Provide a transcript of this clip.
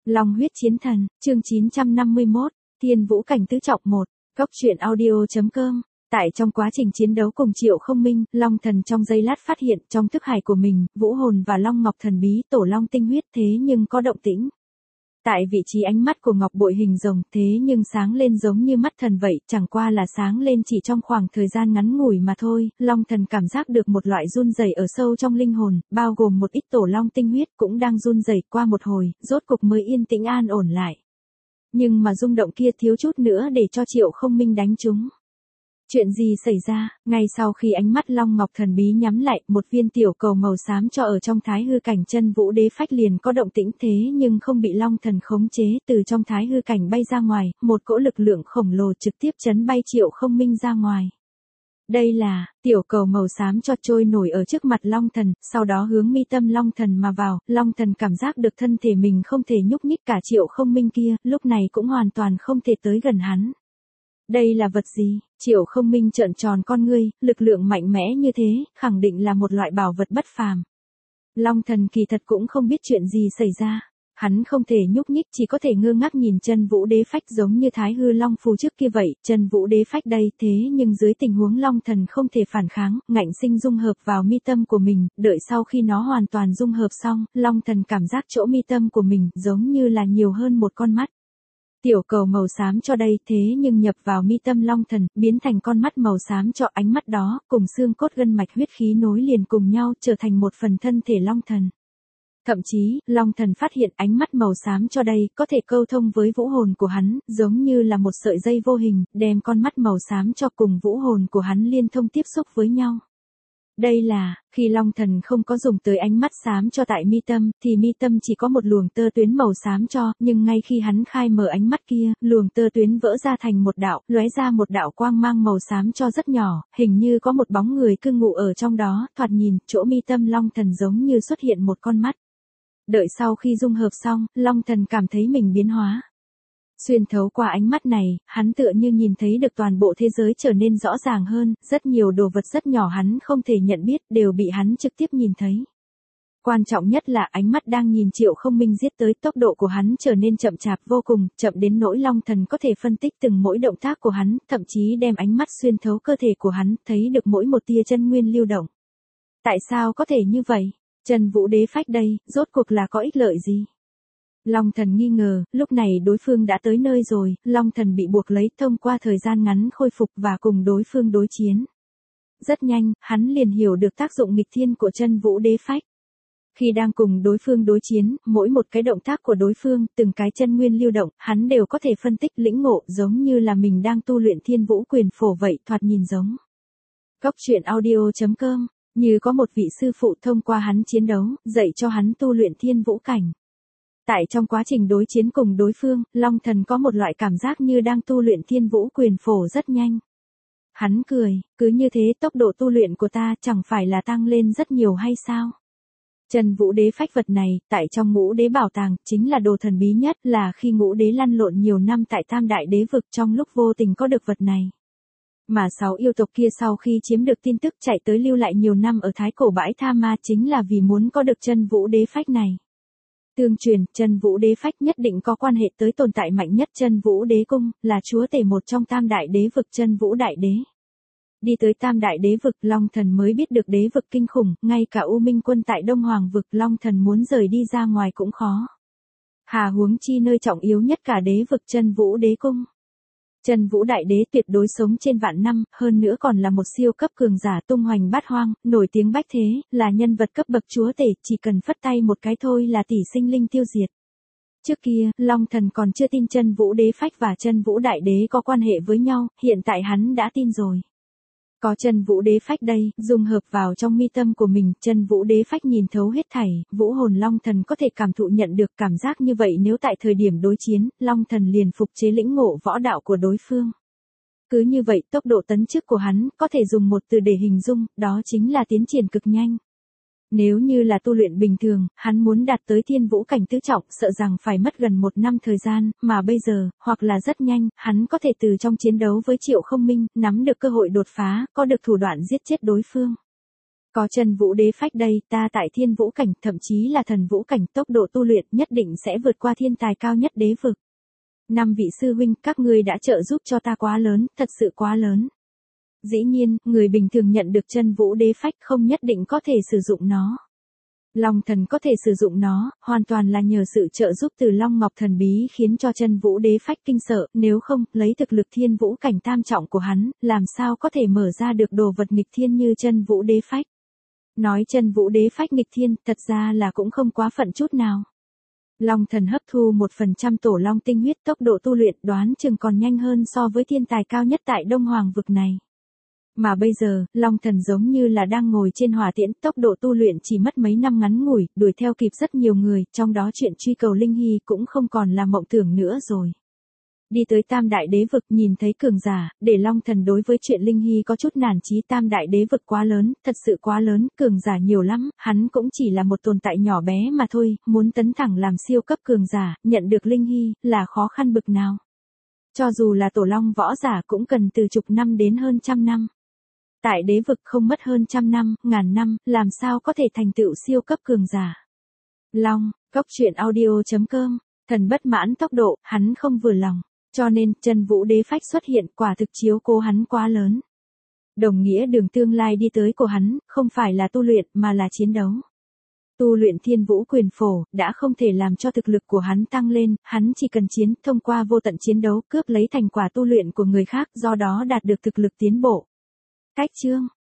Long huyết chiến thần, chương 951, Thiên Vũ cảnh tứ trọng 1, Cốc truyện audio.com. Tại trong quá trình chiến đấu cùng Triệu Không Minh, Long Thần trong giây lát phát hiện trong thức hải của mình, vũ hồn và Long Ngọc thần bí tổ Long tinh huyết thế nhưng có động tĩnh. Tại vị trí ánh mắt của Ngọc Bội hình rồng thế nhưng sáng lên giống như mắt thần vậy, chẳng qua là sáng lên chỉ trong khoảng thời gian ngắn ngủi mà thôi. Long Thần cảm giác được một loại run rẩy ở sâu trong linh hồn, bao gồm một ít tổ Long tinh huyết cũng đang run rẩy. Qua một hồi, rốt cục mới yên tĩnh an ổn lại. Nhưng mà rung động kia thiếu chút nữa để cho Triệu Không Minh đánh trúng. Chuyện gì xảy ra? Ngay sau khi ánh mắt Long Ngọc thần bí nhắm lại, một viên tiểu cầu màu xám cho ở trong thái hư cảnh chân vũ đế phách liền có động tĩnh thế nhưng không bị Long Thần khống chế, từ trong thái hư cảnh bay ra ngoài, một cỗ lực lượng khổng lồ trực tiếp chấn bay Triệu Không Minh ra ngoài. Đây là, tiểu cầu màu xám cho trôi nổi ở trước mặt Long Thần, sau đó hướng mi tâm Long Thần mà vào. Long Thần cảm giác được thân thể mình không thể nhúc nhích, cả Triệu Không Minh kia, lúc này cũng hoàn toàn không thể tới gần hắn. Đây là vật gì? Triệu Không Minh trợn tròn con ngươi, lực lượng mạnh mẽ như thế, khẳng định là một loại bảo vật bất phàm. Long Thần kỳ thật cũng không biết chuyện gì xảy ra. Hắn không thể nhúc nhích, chỉ có thể ngơ ngác nhìn chân vũ đế phách giống như thái hư long phù trước kia vậy. Chân vũ đế phách đây thế nhưng dưới tình huống Long Thần không thể phản kháng, ngạnh sinh dung hợp vào mi tâm của mình. Đợi sau khi nó hoàn toàn dung hợp xong, Long Thần cảm giác chỗ mi tâm của mình giống như là nhiều hơn một con mắt. Tiểu cầu màu xám cho đây thế nhưng nhập vào mi tâm Long Thần, biến thành con mắt màu xám cho, ánh mắt đó, cùng xương cốt gân mạch huyết khí nối liền cùng nhau, trở thành một phần thân thể Long Thần. Thậm chí, Long Thần phát hiện ánh mắt màu xám cho đây, có thể câu thông với vũ hồn của hắn, giống như là một sợi dây vô hình, đem con mắt màu xám cho cùng vũ hồn của hắn liên thông tiếp xúc với nhau. Đây là, khi Long Thần không có dùng tới ánh mắt xám cho tại mi tâm, thì mi tâm chỉ có một luồng tơ tuyến màu xám cho, nhưng ngay khi hắn khai mở ánh mắt kia, luồng tơ tuyến vỡ ra thành một đạo, lóe ra một đạo quang mang màu xám cho rất nhỏ, hình như có một bóng người cư ngụ ở trong đó, thoạt nhìn, chỗ mi tâm Long Thần giống như xuất hiện một con mắt. Đợi sau khi dung hợp xong, Long Thần cảm thấy mình biến hóa. Xuyên thấu qua ánh mắt này, hắn tựa như nhìn thấy được toàn bộ thế giới trở nên rõ ràng hơn, rất nhiều đồ vật rất nhỏ hắn không thể nhận biết, đều bị hắn trực tiếp nhìn thấy. Quan trọng nhất là ánh mắt đang nhìn Triệu Không Minh giết tới, tốc độ của hắn trở nên chậm chạp vô cùng, chậm đến nỗi Long Thần có thể phân tích từng mỗi động tác của hắn, thậm chí đem ánh mắt xuyên thấu cơ thể của hắn, thấy được mỗi một tia chân nguyên lưu động. Tại sao có thể như vậy? Chân vũ đế phách đây, rốt cuộc là có ích lợi gì? Long Thần nghi ngờ, lúc này đối phương đã tới nơi rồi, Long Thần bị buộc lấy thông qua thời gian ngắn khôi phục và cùng đối phương đối chiến. Rất nhanh, hắn liền hiểu được tác dụng nghịch thiên của chân vũ đế phách. Khi đang cùng đối phương đối chiến, mỗi một cái động tác của đối phương, từng cái chân nguyên lưu động, hắn đều có thể phân tích lĩnh ngộ, giống như là mình đang tu luyện Thiên Vũ quyền phổ vậy, thoạt nhìn giống. Cốc truyện audio.com, như có một vị sư phụ thông qua hắn chiến đấu, dạy cho hắn tu luyện Thiên Vũ cảnh. Tại trong quá trình đối chiến cùng đối phương, Long Thần có một loại cảm giác như đang tu luyện Thiên Vũ quyền phổ rất nhanh. Hắn cười, cứ như thế tốc độ tu luyện của ta chẳng phải là tăng lên rất nhiều hay sao? Chân vũ đế phách vật này, tại trong ngũ đế bảo tàng, chính là đồ thần bí nhất, là khi ngũ đế lăn lộn nhiều năm tại tam đại đế vực trong lúc vô tình có được vật này. Mà 6 yêu tộc kia sau khi chiếm được tin tức chạy tới lưu lại nhiều năm ở thái cổ bãi Tha Ma chính là vì muốn có được chân vũ đế phách này. Tương truyền, chân vũ đế phách nhất định có quan hệ tới tồn tại mạnh nhất chân vũ đế cung, là chúa tể một trong tam đại đế vực chân vũ đại đế. Đi tới tam đại đế vực, Long Thần mới biết được đế vực kinh khủng, ngay cả U Minh quân tại Đông Hoàng vực, Long Thần muốn rời đi ra ngoài cũng khó. Hà huống chi nơi trọng yếu nhất cả đế vực chân vũ đế cung. Chân vũ đại đế tuyệt đối sống trên vạn năm, hơn nữa còn là một siêu cấp cường giả tung hoành bát hoang, nổi tiếng bách thế, là nhân vật cấp bậc chúa tể, chỉ cần phất tay một cái thôi là tỷ sinh linh tiêu diệt. Trước kia, Long Thần còn chưa tin chân vũ đế phách và chân vũ đại đế có quan hệ với nhau, hiện tại hắn đã tin rồi. Có chân vũ đế phách đây, dung hợp vào trong mi tâm của mình, chân vũ đế phách nhìn thấu hết thảy, vũ hồn Long Thần có thể cảm thụ nhận được cảm giác như vậy, nếu tại thời điểm đối chiến, Long Thần liền phục chế lĩnh ngộ võ đạo của đối phương. Cứ như vậy, tốc độ tấn chức của hắn, có thể dùng một từ để hình dung, đó chính là tiến triển cực nhanh. Nếu như là tu luyện bình thường, hắn muốn đạt tới Thiên Vũ cảnh tứ trọng, sợ rằng phải mất gần 1 năm thời gian, mà bây giờ, hoặc là rất nhanh, hắn có thể từ trong chiến đấu với Triệu Không Minh, nắm được cơ hội đột phá, có được thủ đoạn giết chết đối phương. Có chân vũ đế phách đây, ta tại thiên vũ cảnh, thậm chí là thần vũ cảnh, tốc độ tu luyện nhất định sẽ vượt qua thiên tài cao nhất đế vực. 5 vị sư huynh, các ngươi đã trợ giúp cho ta quá lớn, thật sự quá lớn. Dĩ nhiên, người bình thường nhận được chân vũ đế phách không nhất định có thể sử dụng nó. Long thần có thể sử dụng nó, hoàn toàn là nhờ sự trợ giúp từ Long Ngọc thần bí khiến cho chân vũ đế phách kinh sợ, nếu không, lấy thực lực thiên vũ cảnh tam trọng của hắn, làm sao có thể mở ra được đồ vật nghịch thiên như chân vũ đế phách. Nói chân vũ đế phách nghịch thiên, thật ra là cũng không quá phận chút nào. Long thần hấp thu 1% tổ long tinh huyết, tốc độ tu luyện đoán chừng còn nhanh hơn so với thiên tài cao nhất tại Đông Hoàng vực này. Mà bây giờ, Long thần giống như là đang ngồi trên hỏa tiễn, tốc độ tu luyện chỉ mất mấy năm ngắn ngủi, đuổi theo kịp rất nhiều người, trong đó chuyện truy cầu linh hy cũng không còn là mộng tưởng nữa rồi. Đi tới Tam Đại Đế vực, nhìn thấy cường giả, để Long thần đối với chuyện linh hy có chút nản chí. Tam Đại Đế vực quá lớn, thật sự quá lớn, cường giả nhiều lắm, hắn cũng chỉ là một tồn tại nhỏ bé mà thôi, muốn tấn thẳng làm siêu cấp cường giả, nhận được linh hy, là khó khăn bực nào. Cho dù là tổ long võ giả cũng cần từ chục năm đến hơn trăm năm. Tại đế vực không mất hơn trăm năm, ngàn năm, làm sao có thể thành tựu siêu cấp cường giả. Long, Cốc Truyện Audio.com, thần bất mãn tốc độ, hắn không vừa lòng. Cho nên, chân vũ đế phách xuất hiện, quả thực chiếu cố hắn quá lớn. Đồng nghĩa đường tương lai đi tới của hắn, không phải là tu luyện mà là chiến đấu. Tu luyện thiên vũ quyền phổ, đã không thể làm cho thực lực của hắn tăng lên, hắn chỉ cần chiến, thông qua vô tận chiến đấu, cướp lấy thành quả tu luyện của người khác, do đó đạt được thực lực tiến bộ. Cách chương